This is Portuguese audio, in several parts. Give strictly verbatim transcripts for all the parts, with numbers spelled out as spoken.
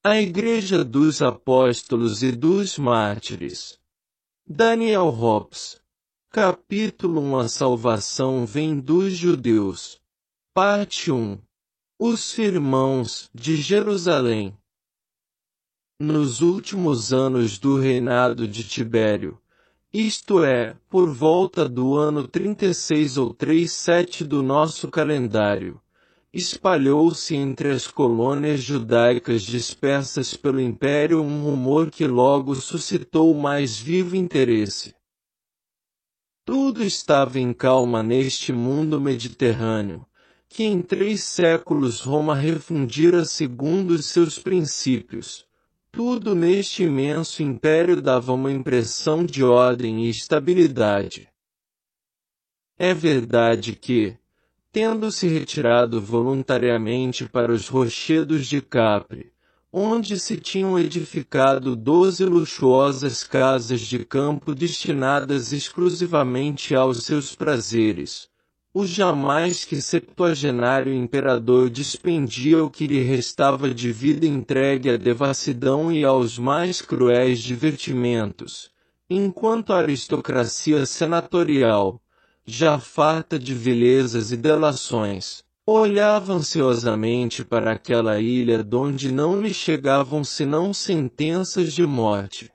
A Igreja dos Apóstolos e dos Mártires. Daniel Hobbes. Capítulo um A salvação vem dos judeus. Parte um. Os irmãos de Jerusalém. Nos últimos anos do reinado de Tibério, isto é, por volta do ano trinta e seis ou trinta e sete do nosso calendário, espalhou-se entre as colônias judaicas dispersas pelo império um rumor que logo suscitou mais vivo interesse. Tudo estava em calma neste mundo mediterrâneo, que em três séculos Roma refundira segundo os seus princípios. Tudo neste imenso império dava uma impressão de ordem e estabilidade. É verdade que, tendo-se retirado voluntariamente para os rochedos de Capri, onde se tinham edificado doze luxuosas casas de campo destinadas exclusivamente aos seus prazeres, o jamais que septuagenário imperador despendia o que lhe restava de vida entregue à devassidão e aos mais cruéis divertimentos, enquanto a aristocracia senatorial, já farta de vilezas e delações, olhava ansiosamente para aquela ilha donde não lhe chegavam senão sentenças de morte.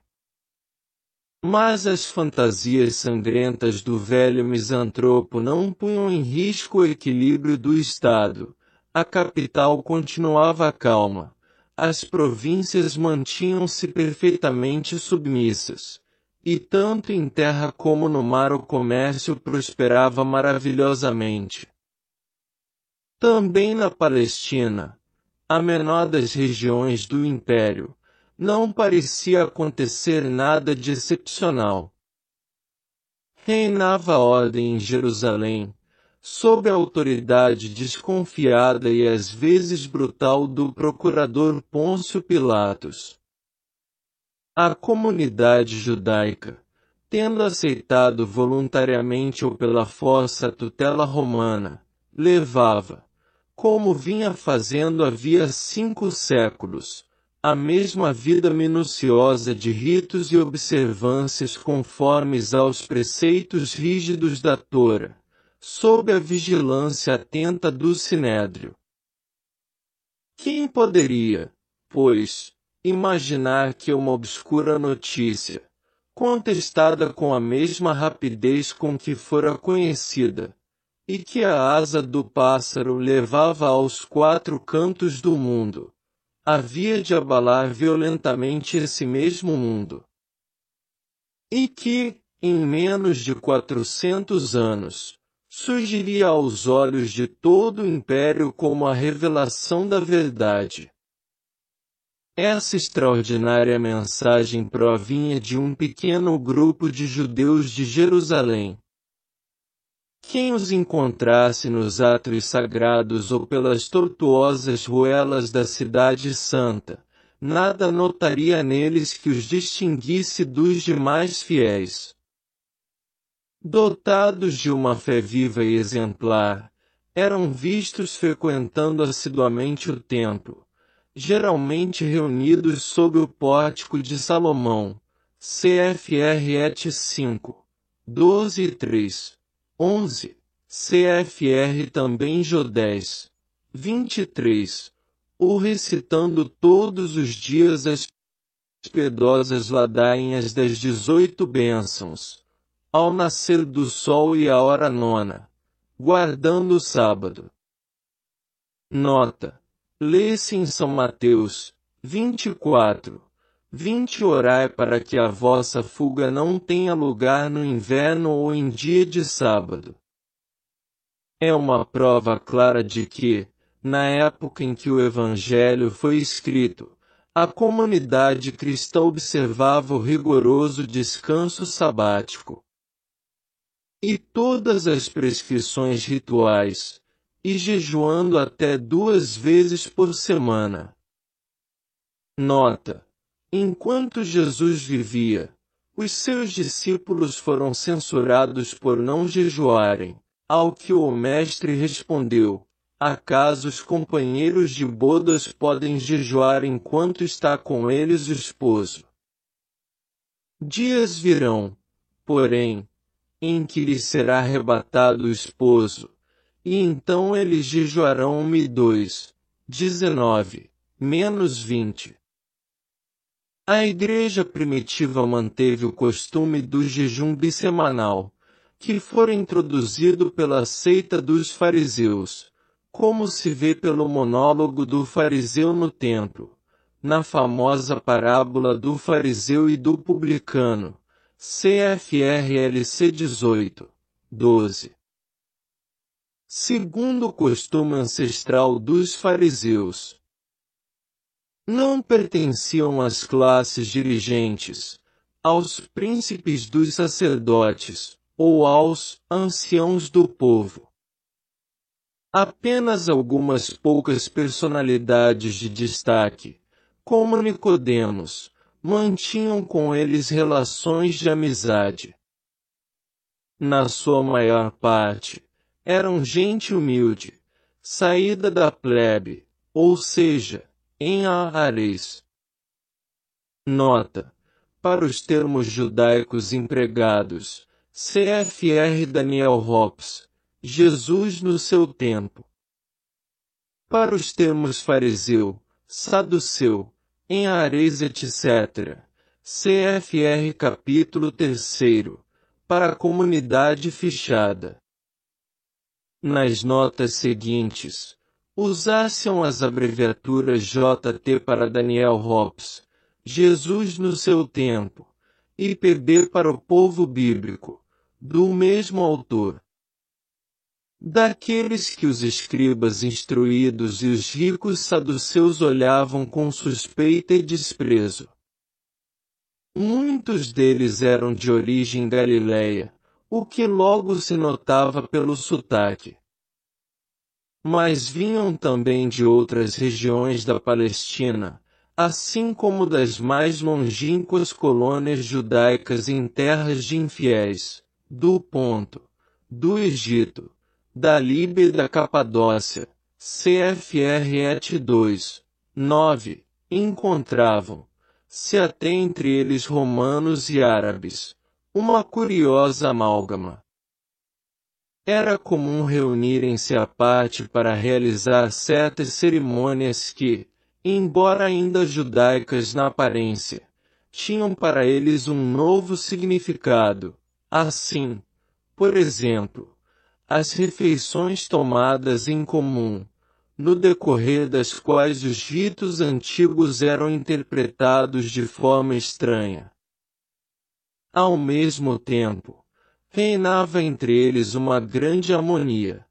Mas as fantasias sangrentas do velho misantropo não punham em risco o equilíbrio do Estado. A capital continuava calma. As províncias mantinham-se perfeitamente submissas. E tanto em terra como no mar o comércio prosperava maravilhosamente. Também na Palestina, a menor das regiões do Império, não parecia acontecer nada de excepcional. Reinava a ordem em Jerusalém, sob a autoridade desconfiada e às vezes brutal do procurador Pôncio Pilatos. A comunidade judaica, tendo aceitado voluntariamente ou pela força a tutela romana, levava, como vinha fazendo havia cinco séculos, a mesma vida minuciosa de ritos e observâncias conformes aos preceitos rígidos da Tora, sob a vigilância atenta do Sinédrio. Quem poderia, pois, imaginar que uma obscura notícia, contestada com a mesma rapidez com que fora conhecida, e que a asa do pássaro levava aos quatro cantos do mundo, havia de abalar violentamente esse mesmo mundo. E que, em menos de quatrocentos anos, surgiria aos olhos de todo o império como a revelação da verdade. Essa extraordinária mensagem provinha de um pequeno grupo de judeus de Jerusalém. Quem os encontrasse nos átrios sagrados ou pelas tortuosas ruelas da cidade santa, nada notaria neles que os distinguisse dos demais fiéis. Dotados de uma fé viva e exemplar, eram vistos frequentando assiduamente o templo, geralmente reunidos sob o pórtico de Salomão, C F R et cinco, doze e três, onze, C F R também Jó dez, vinte e três, ou recitando todos os dias as piedosas ladainhas das dezoito bênçãos, ao nascer do sol e à hora nona, guardando o sábado. Nota. Lê-se em São Mateus, vinte e quatro, vinte Orai para que a vossa fuga não tenha lugar no inverno ou em dia de sábado. É uma prova clara de que, na época em que o Evangelho foi escrito, a comunidade cristã observava o rigoroso descanso sabático. E todas as prescrições rituais, e jejuando até duas vezes por semana. Nota. Enquanto Jesus vivia, os seus discípulos foram censurados por não jejuarem, ao que o mestre respondeu, acaso os companheiros de bodas podem jejuar enquanto está com eles o esposo? Dias virão, porém, em que lhes será arrebatado o esposo, e então eles jejuarão. dois, dezenove, menos vinte. A igreja primitiva manteve o costume do jejum bissemanal, que fora introduzido pela seita dos fariseus, como se vê pelo monólogo do fariseu no templo, na famosa parábola do fariseu e do publicano, C F R L C dezoito, doze. Segundo o costume ancestral dos fariseus, não pertenciam às classes dirigentes, aos príncipes dos sacerdotes, ou aos anciãos do povo. Apenas algumas poucas personalidades de destaque, como Nicodemos, mantinham com eles relações de amizade. Na sua maior parte, eram gente humilde, saída da plebe, ou seja, em Ahares. Nota: para os termos judaicos empregados, C F R Daniel Hobbes, Jesus no seu tempo. Para os termos fariseu, saduceu, em Ahares etcétera, C F R capítulo terceiro, para a comunidade fechada. Nas notas seguintes, usassem as abreviaturas J T para Daniel Hobbes, Jesus no seu tempo, e P B para o povo bíblico, do mesmo autor. Daqueles que os escribas instruídos e os ricos saduceus olhavam com suspeita e desprezo. Muitos deles eram de origem galileia, o que logo se notava pelo sotaque. Mas vinham também de outras regiões da Palestina, assim como das mais longínquas colônias judaicas em terras de infiéis, do Ponto, do Egito, da Líbia e da Capadócia, C F R Et dois, nove, encontravam-se até entre eles romanos e árabes, uma curiosa amálgama. Era comum reunirem-se à parte para realizar certas cerimônias que, embora ainda judaicas na aparência, tinham para eles um novo significado. Assim, por exemplo, as refeições tomadas em comum, no decorrer das quais os ritos antigos eram interpretados de forma estranha. Ao mesmo tempo, reinava entre eles uma grande harmonia.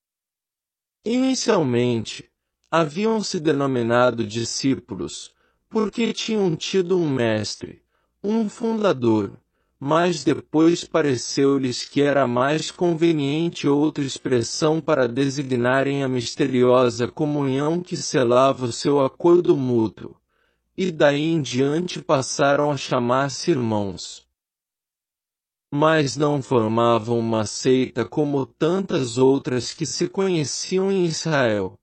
Inicialmente, haviam-se denominado discípulos, porque tinham tido um mestre, um fundador, mas depois pareceu-lhes que era mais conveniente outra expressão para designarem a misteriosa comunhão que selava o seu acordo mútuo, e daí em diante passaram a chamar-se irmãos. Mas não formavam uma seita como tantas outras que se conheciam em Israel.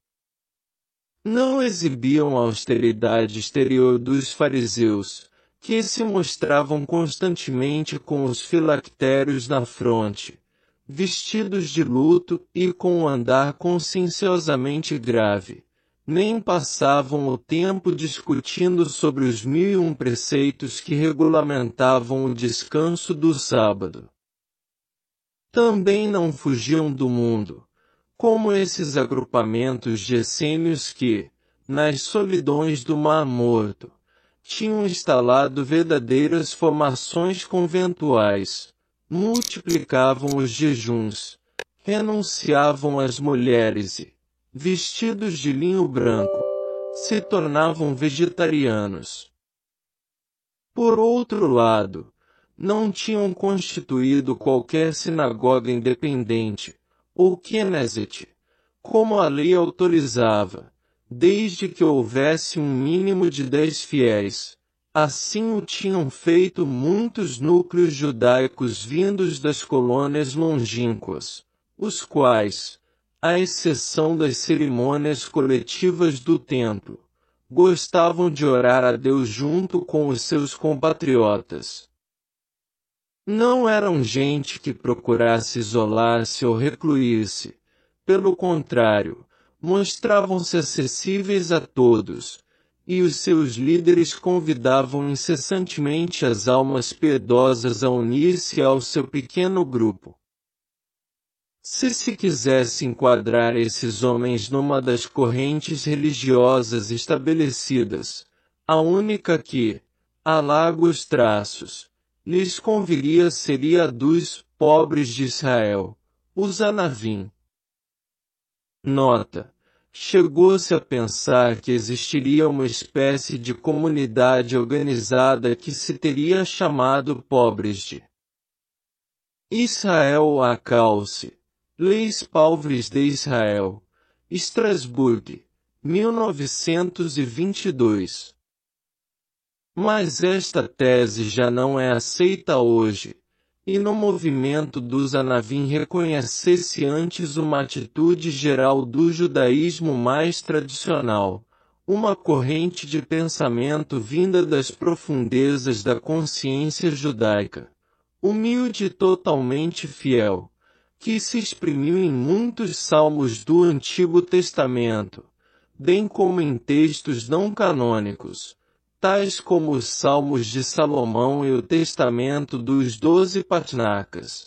Não exibiam a austeridade exterior dos fariseus, que se mostravam constantemente com os filactérios na fronte, vestidos de luto e com o andar conscienciosamente grave, nem passavam o tempo discutindo sobre os mil e um preceitos que regulamentavam o descanso do sábado. Também não fugiam do mundo, como esses agrupamentos de essênios que, nas solidões do Mar Morto, tinham instalado verdadeiras formações conventuais, multiplicavam os jejuns, renunciavam às mulheres e, vestidos de linho branco, se tornavam vegetarianos. Por outro lado, não tinham constituído qualquer sinagoga independente, ou Knesset, como a lei autorizava, desde que houvesse um mínimo de dez fiéis. Assim o tinham feito muitos núcleos judaicos vindos das colônias longínquas, os quais, à exceção das cerimônias coletivas do templo, gostavam de orar a Deus junto com os seus compatriotas. Não eram gente que procurasse isolar-se ou recluir-se. Pelo contrário, mostravam-se acessíveis a todos, e os seus líderes convidavam incessantemente as almas piedosas a unir-se ao seu pequeno grupo. Se se quisesse enquadrar esses homens numa das correntes religiosas estabelecidas, a única que, a largos traços, lhes conviria seria a dos pobres de Israel, os Anavim. Nota: chegou-se a pensar que existiria uma espécie de comunidade organizada que se teria chamado pobres de Israel ou Acalce, Leis Pauvres de Israel, Strasbourg, mil novecentos e vinte e dois. Mas esta tese já não é aceita hoje, e no movimento dos Anavim reconhece-se antes uma atitude geral do judaísmo mais tradicional, uma corrente de pensamento vinda das profundezas da consciência judaica, humilde e totalmente fiel, que se exprimiu em muitos salmos do Antigo Testamento, bem como em textos não canônicos, tais como os Salmos de Salomão e o Testamento dos Doze Patnakas,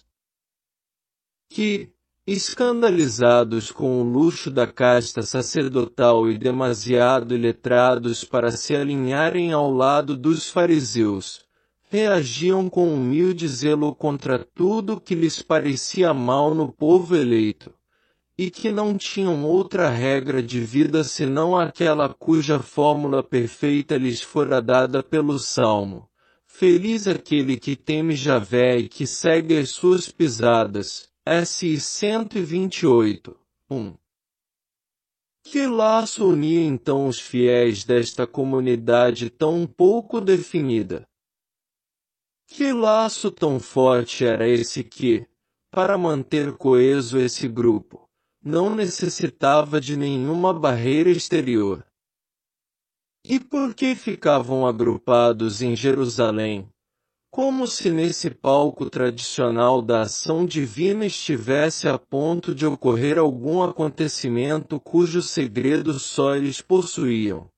que, escandalizados com o luxo da casta sacerdotal e demasiado iletrados para se alinharem ao lado dos fariseus, reagiam com humilde zelo contra tudo que lhes parecia mal no povo eleito, e que não tinham outra regra de vida senão aquela cuja fórmula perfeita lhes fora dada pelo Salmo: feliz aquele que teme Javé e que segue as suas pisadas. S cento e vinte e oito, um. Que laço unia então os fiéis desta comunidade tão pouco definida? Que laço tão forte era esse que, para manter coeso esse grupo, não necessitava de nenhuma barreira exterior? E por que ficavam agrupados em Jerusalém, como se nesse palco tradicional da ação divina estivesse a ponto de ocorrer algum acontecimento cujo segredo só eles possuíam?